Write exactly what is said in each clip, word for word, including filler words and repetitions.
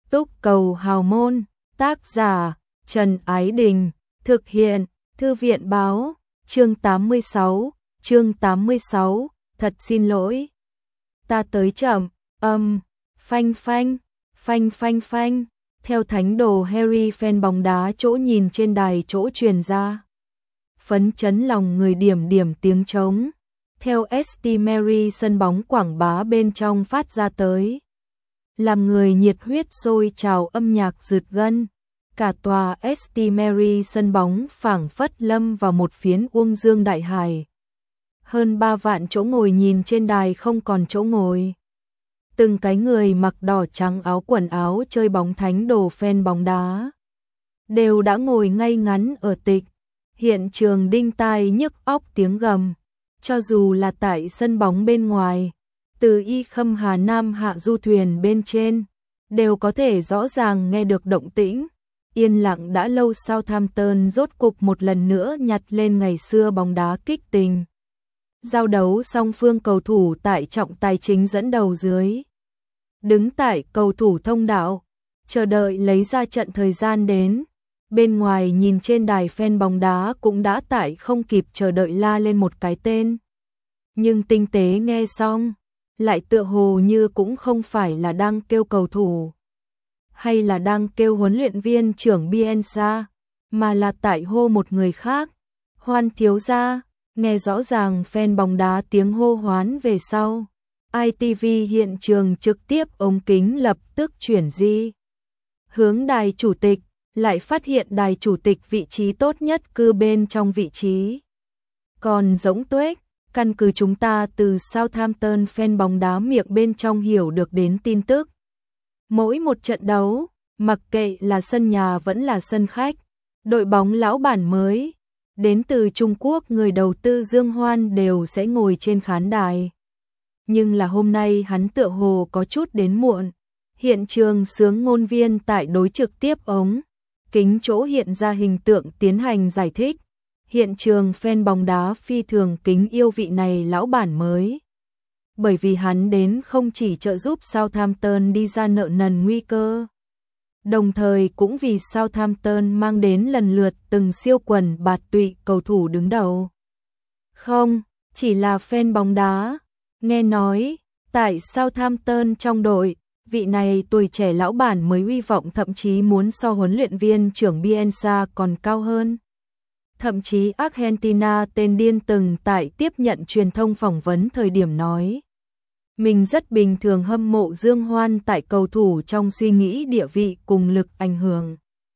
Túc Cầu Hào Môn, tác giả Trần Ái Đình, thực hiện Thư viện Báo, chương tám mươi sáu, chương tám mươi sáu, thật xin lỗi. Ta tới chậm, âm, phanh phanh, phanh phanh phanh, theo thánh đồ Harry fan bóng đá chỗ nhìn trên đài chỗ truyền ra. Phấn chấn lòng người điểm điểm tiếng trống, theo ét tê Mary sân bóng quảng bá bên trong phát ra tới. Làm người nhiệt huyết sôi trào âm nhạc rực gân, cả tòa ét tê Mary sân bóng phảng phất lâm vào một phiến uông dương đại hải. Hơn ba vạn chỗ ngồi nhìn trên đài không còn chỗ ngồi. Từng cái người mặc đỏ trắng áo quần áo chơi bóng thánh đồ fan bóng đá đều đã ngồi ngay ngắn ở tịch. Hiện trường đinh tai nhức óc tiếng gầm, cho dù là tại sân bóng bên ngoài, từ Y Khâm Hà Nam hạ du thuyền bên trên, đều có thể rõ ràng nghe được động tĩnh. Yên lặng đã lâu, Southampton rốt cục một lần nữa nhặt lên ngày xưa bóng đá kích tình. Giao đấu song phương cầu thủ tại trọng tài chính dẫn đầu dưới. Đứng tại cầu thủ thông đạo, chờ đợi lấy ra trận thời gian đến. Bên ngoài nhìn trên đài fan bóng đá cũng đã tại không kịp chờ đợi la lên một cái tên. Nhưng tinh tế nghe xong, lại tựa hồ như cũng không phải là đang kêu cầu thủ, hay là đang kêu huấn luyện viên trưởng Bielsa, mà là tại hô một người khác, Hoan thiếu gia. Nghe rõ ràng fan bóng đá tiếng hô hoán về sau, i tê vê hiện trường trực tiếp ống kính lập tức chuyển di hướng đài chủ tịch, lại phát hiện đài chủ tịch vị trí tốt nhất cư bên trong vị trí còn rỗng tuếch. Căn cứ chúng ta từ Southampton fan bóng đá miệng bên trong hiểu được đến tin tức, mỗi một trận đấu, mặc kệ là sân nhà vẫn là sân khách, đội bóng lão bản mới đến từ Trung Quốc người đầu tư Dương Hoan đều sẽ ngồi trên khán đài. Nhưng là hôm nay hắn tựa hồ có chút đến muộn. Hiện trường sướng ngôn viên tại đối trực tiếp ống kính chỗ hiện ra hình tượng tiến hành giải thích. Hiện trường fan bóng đá phi thường kính yêu vị này lão bản mới. Bởi vì hắn đến không chỉ trợ giúp Southampton đi ra nợ nần nguy cơ, đồng thời cũng vì Southampton mang đến lần lượt từng siêu quần bạt tụy cầu thủ đứng đầu. Không, chỉ là fan bóng đá. Nghe nói, tại Southampton trong đội, vị này tuổi trẻ lão bản mới uy vọng thậm chí muốn so huấn luyện viên trưởng Bielsa còn cao hơn. Thậm chí Argentina tên điên từng tại tiếp nhận truyền thông phỏng vấn thời điểm nói, mình rất bình thường hâm mộ Dương Hoan tại cầu thủ trong suy nghĩ địa vị cùng lực ảnh hưởng.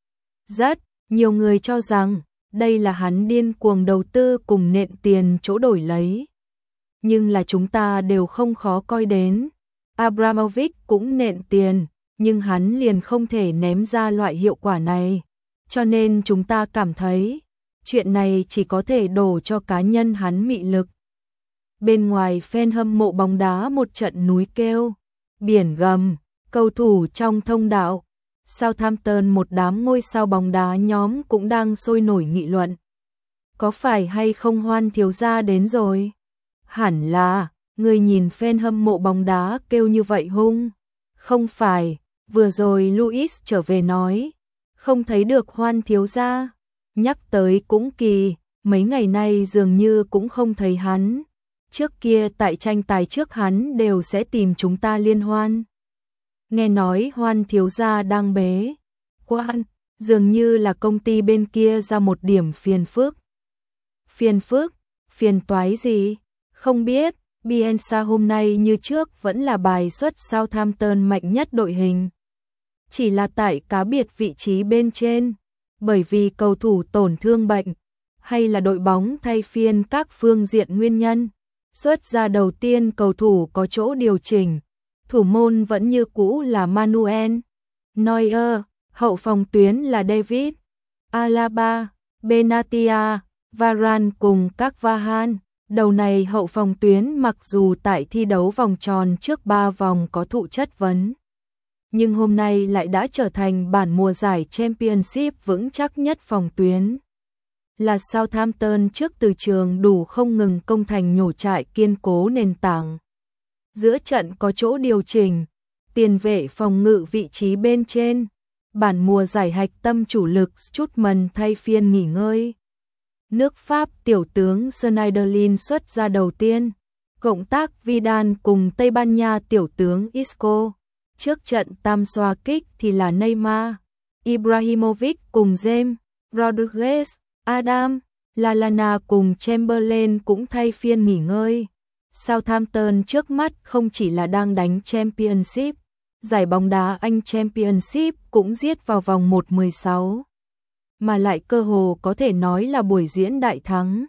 Rất nhiều người cho rằng đây là hắn điên cuồng đầu tư cùng nện tiền chỗ đổi lấy. Nhưng là chúng ta đều không khó coi đến. Abramovich cũng nện tiền, nhưng hắn liền không thể ném ra loại hiệu quả này. Cho nên chúng ta cảm thấy, chuyện này chỉ có thể đổ cho cá nhân hắn mị lực. Bên ngoài fan hâm mộ bóng đá một trận núi kêu, biển gầm, cầu thủ trong thông đạo. Southampton một đám ngôi sao bóng đá nhóm cũng đang sôi nổi nghị luận. Có phải hay không Hoan thiếu gia đến rồi? Hẳn là, người nhìn fan hâm mộ bóng đá kêu như vậy hung. Không phải, vừa rồi Louis trở về nói, không thấy được Hoan thiếu gia. Nhắc tới cũng kỳ, mấy ngày nay dường như cũng không thấy hắn. Trước kia tại tranh tài trước hắn đều sẽ tìm chúng ta liên hoan. Nghe nói Hoan thiếu gia đang bế quan, dường như là công ty bên kia ra một điểm phiền phức. Phiền phức? Phiền toái gì? Không biết, Bielsa hôm nay như trước vẫn là bài xuất Southampton mạnh nhất đội hình. Chỉ là tại cá biệt vị trí bên trên, bởi vì cầu thủ tổn thương bệnh, hay là đội bóng thay phiên các phương diện nguyên nhân. Xuất ra đầu tiên cầu thủ có chỗ điều chỉnh, thủ môn vẫn như cũ là Manuel Neuer, hậu phòng tuyến là David Alaba, Benatia, Varane cùng các Vahan. Đầu này hậu phòng tuyến mặc dù tại thi đấu vòng tròn trước ba vòng có thụ chất vấn, nhưng hôm nay lại đã trở thành bản mùa giải Championship vững chắc nhất phòng tuyến. Là Southampton trước từ trường đủ không ngừng công thành nhổ trại kiên cố nền tảng. Giữa trận có chỗ điều chỉnh, Tiền vệ phòng ngự vị trí bên trên. Bản mùa giải hạch tâm chủ lực Strootman thay phiên nghỉ ngơi. Nước Pháp tiểu tướng Schneiderlin xuất ra đầu tiên. Cộng tác Vidal cùng Tây Ban Nha tiểu tướng Isco. Trước trận tam xoa kích thì là Neymar, Ibrahimovic cùng James Rodriguez, Adam Lallana cùng Chamberlain cũng thay phiên nghỉ ngơi. Southampton trước mắt không chỉ là đang đánh Championship, giải bóng đá Anh Championship cũng giết vào vòng một mười sáu, mà lại cơ hồ có thể nói là buổi diễn đại thắng.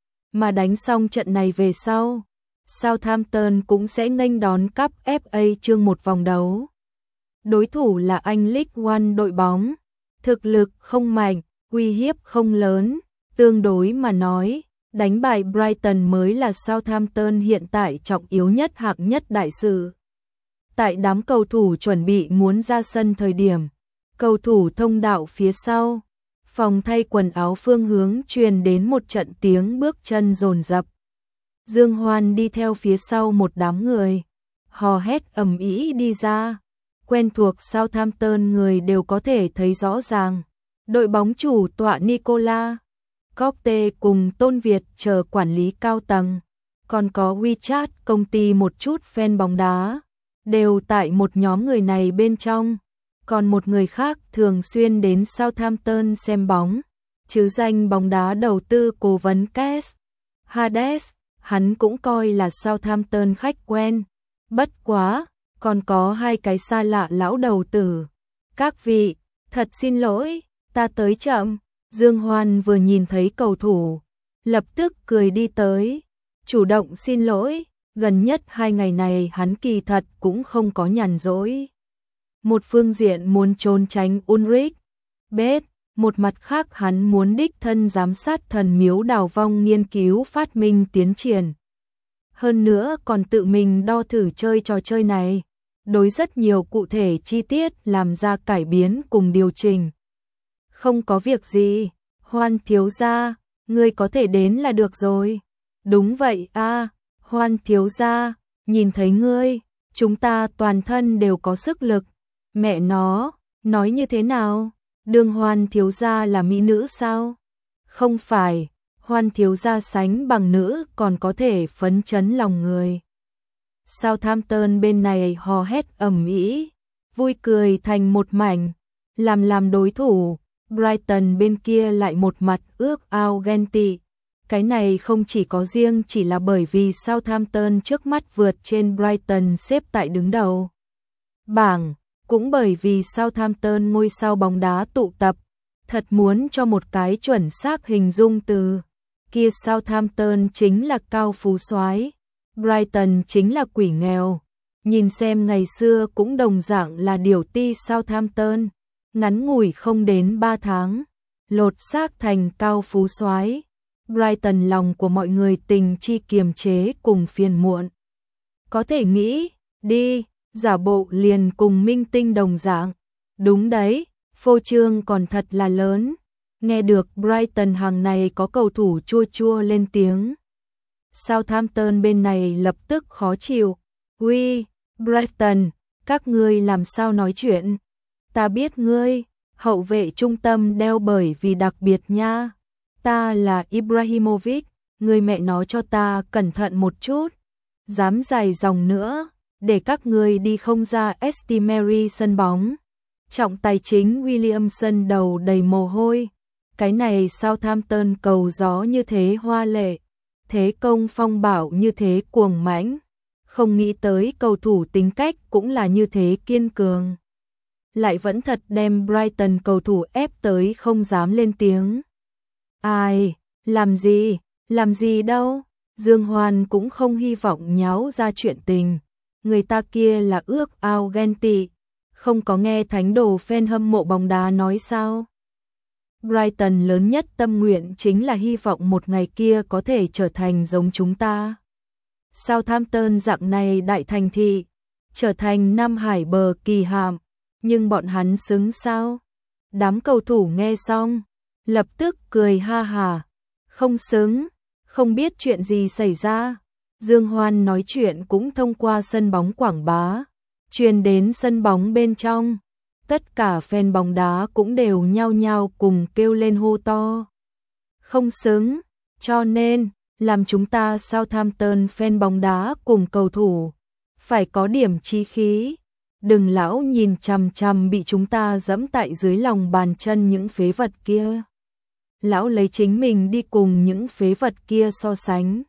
Mà đánh xong trận này về sau, Southampton cũng sẽ nghênh đón cúp ép a chương một vòng đấu. Đối thủ là Anh League One đội bóng, thực lực không mạnh, uy hiếp không lớn, tương đối mà nói, đánh bại Brighton mới là Southampton hiện tại trọng yếu nhất hạng nhất đại sự. Tại đám cầu thủ chuẩn bị muốn ra sân thời điểm, cầu thủ thông đạo phía sau, phòng thay quần áo phương hướng truyền đến một trận tiếng bước chân dồn dập. Dương Hoan đi theo phía sau một đám người, hò hét ầm ĩ đi ra. Quen thuộc Southampton người đều có thể thấy rõ ràng. Đội bóng chủ tọa Nicola Coste cùng Tôn Việt chờ quản lý cao tầng, còn có WeChat công ty một chút fan bóng đá, đều tại một nhóm người này bên trong. Còn một người khác thường xuyên đến Southampton xem bóng, chứ danh bóng đá đầu tư cố vấn Kes Hades, hắn cũng coi là Southampton khách quen. Bất quá, còn có hai cái xa lạ lão đầu tử. Các vị, thật xin lỗi, ta tới chậm. Dương Hoan vừa nhìn thấy cầu thủ, lập tức cười đi tới, chủ động xin lỗi, gần nhất hai ngày này hắn kỳ thật cũng không có nhàn rỗi. Một phương diện muốn trốn tránh Ulrich Beth, một mặt khác hắn muốn đích thân giám sát thần miếu đào vong nghiên cứu phát minh tiến triển. Hơn nữa còn tự mình đo thử chơi trò chơi này, đối rất nhiều cụ thể chi tiết làm ra cải biến cùng điều chỉnh. Không có việc gì, Hoan thiếu gia, ngươi có thể đến là được rồi. Đúng vậy a, à, Hoan thiếu gia, nhìn thấy ngươi, chúng ta toàn thân đều có sức lực. Mẹ nó, nói như thế nào? Đường Hoan thiếu gia là mỹ nữ sao? Không phải, Hoan thiếu gia sánh bằng nữ còn có thể phấn chấn lòng người. Southampton bên này hò hét ầm ĩ, vui cười thành một mảnh, làm làm đối thủ. Brighton bên kia lại một mặt ước ao ghen tị. Cái này không chỉ có riêng chỉ là bởi vì Southampton trước mắt vượt trên Brighton xếp tại đứng đầu bảng, cũng bởi vì Southampton ngôi sao bóng đá tụ tập. Thật muốn cho một cái chuẩn xác hình dung từ kia, Southampton chính là cao phú soái, Brighton chính là quỷ nghèo. Nhìn xem ngày xưa cũng đồng dạng là điều ti Southampton, ngắn ngủi không đến ba tháng, lột xác thành cao phú soái. Brighton lòng của mọi người tình chi kiềm chế cùng phiền muộn. Có thể nghĩ, đi, giả bộ liền cùng minh tinh đồng dạng. Đúng đấy, phô trương còn thật là lớn. Nghe được Brighton hàng này có cầu thủ chua chua lên tiếng, Southampton bên này lập tức khó chịu. Ui, Brighton, các ngươi làm sao nói chuyện? Ta biết ngươi, hậu vệ trung tâm đeo bởi vì đặc biệt nha. Ta là Ibrahimovic, ngươi mẹ nó cho ta cẩn thận một chút. Dám dài dòng nữa, để các ngươi đi không ra St Mary sân bóng. Trọng tài chính Williamson đầu đầy mồ hôi. Cái này Southampton cầu gió như thế hoa lệ, thế công phong bạo như thế cuồng mãnh, không nghĩ tới cầu thủ tính cách cũng là như thế kiên cường. Lại vẫn thật đem Brighton cầu thủ ép tới không dám lên tiếng. Ai, làm gì, làm gì đâu, Dương Hoan cũng không hy vọng nháo ra chuyện tình. Người ta kia là ước ao ghen tị, không có nghe thánh đồ fan hâm mộ bóng đá nói sao? Brighton lớn nhất tâm nguyện chính là hy vọng một ngày kia có thể trở thành giống chúng ta. Southampton dạng này đại thành thị, trở thành Nam Hải bờ kỳ hạm, nhưng bọn hắn xứng sao? Đám cầu thủ nghe xong, lập tức cười ha hà, không xứng, không biết chuyện gì xảy ra. Dương Hoan nói chuyện cũng thông qua sân bóng quảng bá, truyền đến sân bóng bên trong. Tất cả fan bóng đá cũng đều nhao nhao cùng kêu lên hô to. Không xứng, cho nên, làm chúng ta Southampton fan bóng đá cùng cầu thủ. Phải có điểm chí khí. Đừng lão nhìn chằm chằm bị chúng ta dẫm tại dưới lòng bàn chân những phế vật kia. Lão lấy chính mình đi cùng những phế vật kia so sánh.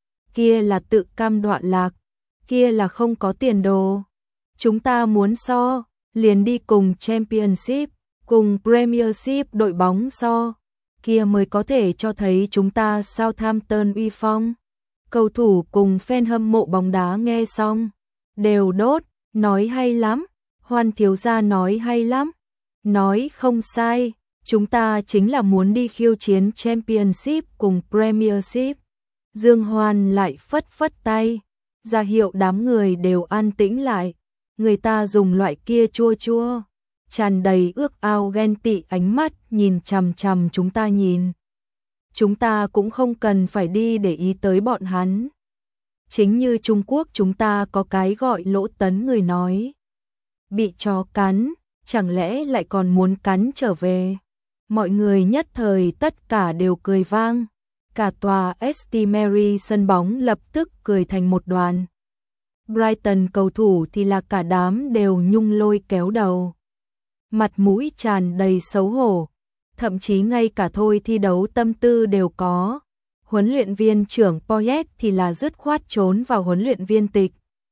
Kia là tự cam đoạ lạc, kia là không có tiền đồ. Chúng ta muốn so, liền đi cùng Championship, cùng Premiership đội bóng so, kia mới có thể cho thấy chúng ta Southampton uy phong. Cầu thủ cùng fan hâm mộ bóng đá nghe xong, đều đốt, nói hay lắm, Hoan thiếu gia nói hay lắm, nói không sai, chúng ta chính là muốn đi khiêu chiến Championship cùng Premiership. Dương Hoan lại phất phất tay, ra hiệu đám người đều an tĩnh lại. Người ta dùng loại kia chua chua, tràn đầy ước ao ghen tị ánh mắt nhìn chằm chằm chúng ta nhìn. Chúng ta cũng không cần phải đi để ý tới bọn hắn. Chính như Trung Quốc chúng ta có cái gọi Lỗ Tấn người nói. Bị chó cắn, chẳng lẽ lại còn muốn cắn trở về. Mọi người nhất thời tất cả đều cười vang. Cả tòa ét tê Mary sân bóng lập tức cười thành một đoàn. Brighton cầu thủ thì là cả đám đều nhung lôi kéo đầu. Mặt mũi tràn đầy xấu hổ. Thậm chí ngay cả thôi thi đấu tâm tư đều có. Huấn luyện viên trưởng Poyet thì là dứt khoát trốn vào huấn luyện viên tịch.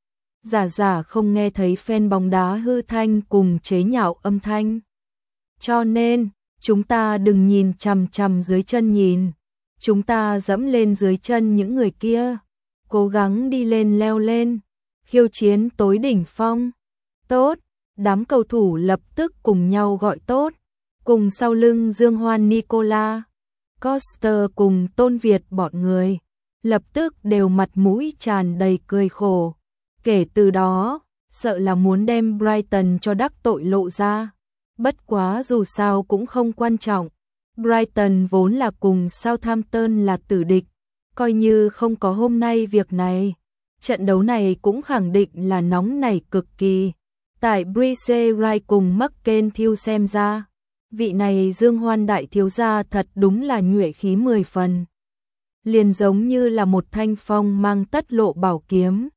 Giả giả không nghe thấy fan bóng đá hư thanh cùng chế nhạo âm thanh. Cho nên, chúng ta đừng nhìn chằm chằm dưới chân nhìn. Chúng ta dẫm lên dưới chân những người kia. Cố gắng đi lên leo lên. Khiêu chiến tối đỉnh phong. Tốt, đám cầu thủ lập tức cùng nhau gọi tốt. Cùng sau lưng Dương Hoan Nicola, Coster cùng Tôn Việt bọn người. Lập tức đều mặt mũi tràn đầy cười khổ. Kể từ đó, sợ là muốn đem Brighton cho đắc tội lộ ra. Bất quá dù sao cũng không quan trọng. Brighton vốn là cùng Southampton là tử địch. Coi như không có hôm nay việc này. Trận đấu này cũng khẳng định là nóng nảy cực kỳ. Tại Brise Rai cùng McKenzie xem ra, vị này Dương Hoan đại thiếu gia thật đúng là nhuệ khí mười phần. Liền giống như là một thanh phong mang tất lộ bảo kiếm.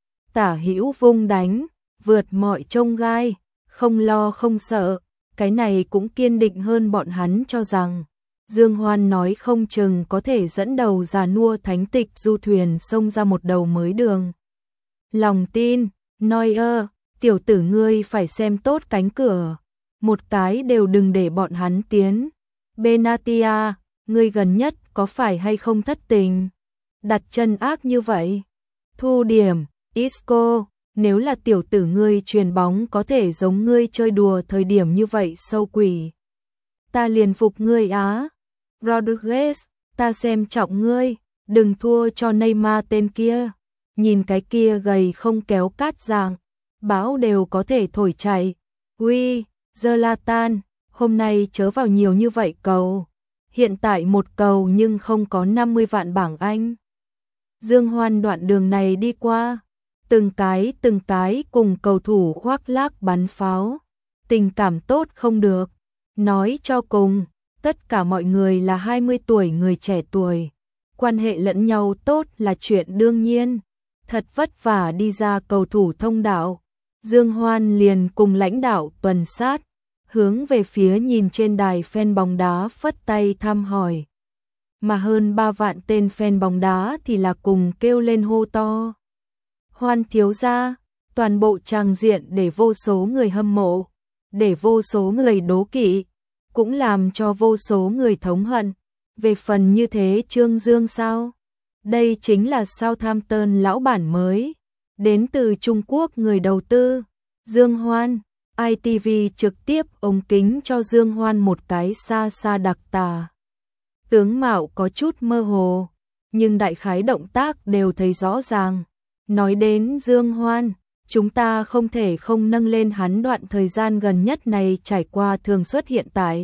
Tả hữu vung đánh, vượt mọi chông gai, không lo không sợ. Cái này cũng kiên định hơn bọn hắn cho rằng Dương Hoan nói không chừng có thể dẫn đầu già nua thánh tịch du thuyền xông ra một đầu mới đường. Lòng tin, Neuer, tiểu tử ngươi phải xem tốt cánh cửa. Một cái đều đừng để bọn hắn tiến. Benatia, ngươi gần nhất có phải hay không thất tình? Đặt chân ác như vậy. Thu điểm, Isco, nếu là tiểu tử ngươi truyền bóng có thể giống ngươi chơi đùa thời điểm như vậy sâu quỷ. Ta liền phục ngươi á. Rodriguez, ta xem trọng ngươi, đừng thua cho Neymar tên kia. Nhìn cái kia gầy không kéo cát dạng, bão đều có thể thổi chạy. Uy, Zlatan, hôm nay chớ vào nhiều như vậy cầu. Hiện tại một cầu nhưng không có năm mươi vạn bảng Anh. Dương Hoan đoạn đường này đi qua, từng cái từng cái cùng cầu thủ khoác lác bắn pháo. Tình cảm tốt không được. Nói cho cùng, tất cả mọi người là hai mươi tuổi người trẻ tuổi. Quan hệ lẫn nhau tốt là chuyện đương nhiên. Thật vất vả đi ra cầu thủ thông đạo. Dương Hoan liền cùng lãnh đạo tuần sát, hướng về phía nhìn trên đài fan bóng đá phất tay thăm hỏi. Mà hơn ba vạn tên fan bóng đá thì là cùng kêu lên hô to. Hoan thiếu gia, toàn bộ tràng diện để vô số người hâm mộ, để vô số người đố kỵ, cũng làm cho vô số người thống hận. Về phần như thế Trương Dương sao? Đây chính là Southampton lão bản mới, đến từ Trung Quốc người đầu tư, Dương Hoan. i tê vê trực tiếp ống kính cho Dương Hoan một cái xa xa đặc tả. Tướng mạo có chút mơ hồ, nhưng đại khái động tác đều thấy rõ ràng. Nói đến Dương Hoan, chúng ta không thể không nâng lên hắn đoạn thời gian gần nhất này trải qua thường xuất hiện tại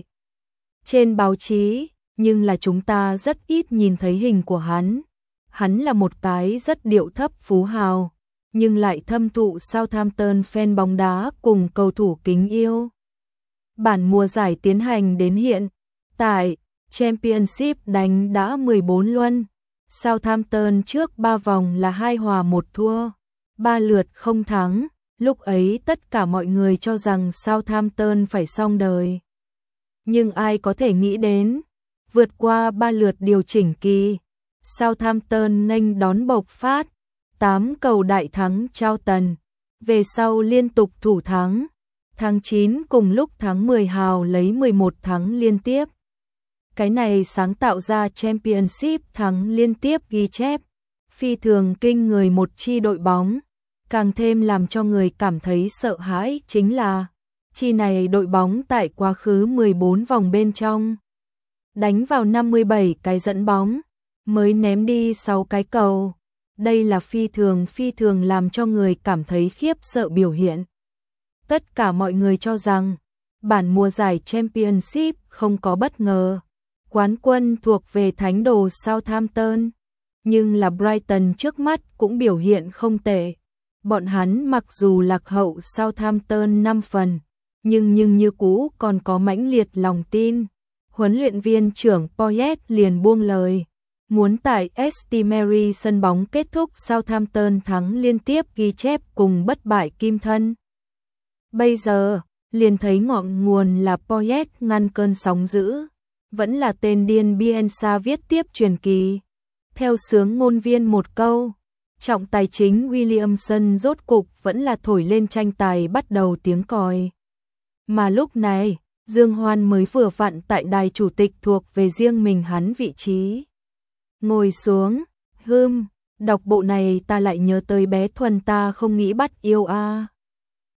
trên báo chí, nhưng là chúng ta rất ít nhìn thấy hình của hắn. Hắn là một cái rất điệu thấp phú hào, nhưng lại thâm thụ Southampton fan bóng đá cùng cầu thủ kính yêu. Bản mùa giải tiến hành đến hiện tại, Championship đánh đã mười bốn luân. Southampton trước ba vòng là hai hòa một thua, ba lượt không thắng. Lúc ấy tất cả mọi người cho rằng Southampton phải xong đời. Nhưng ai có thể nghĩ đến, vượt qua ba lượt điều chỉnh kỳ, Southampton nghênh đón bộc phát, tám cầu đại thắng Charlton, về sau liên tục thủ thắng. Tháng chín cùng lúc tháng mười hào lấy mười một thắng liên tiếp. Cái này sáng tạo ra Championship thắng liên tiếp ghi chép, phi thường kinh người một chi đội bóng. Càng thêm làm cho người cảm thấy sợ hãi chính là chi này đội bóng tại quá khứ mười bốn vòng bên trong đánh vào năm mươi bảy cái dẫn bóng, mới ném đi sáu cái cầu. Đây là phi thường phi thường làm cho người cảm thấy khiếp sợ biểu hiện. Tất cả mọi người cho rằng bản mùa giải Championship không có bất ngờ, quán quân thuộc về thánh đồ Southampton, nhưng là Brighton trước mắt cũng biểu hiện không tệ. Bọn hắn mặc dù lạc hậu Southampton năm phần, nhưng nhưng như cũ còn có mãnh liệt lòng tin. Huấn luyện viên trưởng Poyet liền buông lời, muốn tại St Mary sân bóng kết thúc Southampton thắng liên tiếp ghi chép cùng bất bại kim thân. Bây giờ, liền thấy ngọn nguồn là Poyet ngăn cơn sóng dữ, vẫn là tên điên Bielsa viết tiếp truyền kỳ. Theo sướng ngôn viên một câu, trọng tài chính Williamson rốt cục vẫn là thổi lên tranh tài bắt đầu tiếng còi. Mà lúc này, Dương Hoan mới vừa vặn tại đài chủ tịch thuộc về riêng mình hắn vị trí. Ngồi xuống, hưm, đọc bộ này ta lại nhớ tới bé Thuần ta không nghĩ bắt yêu a. À.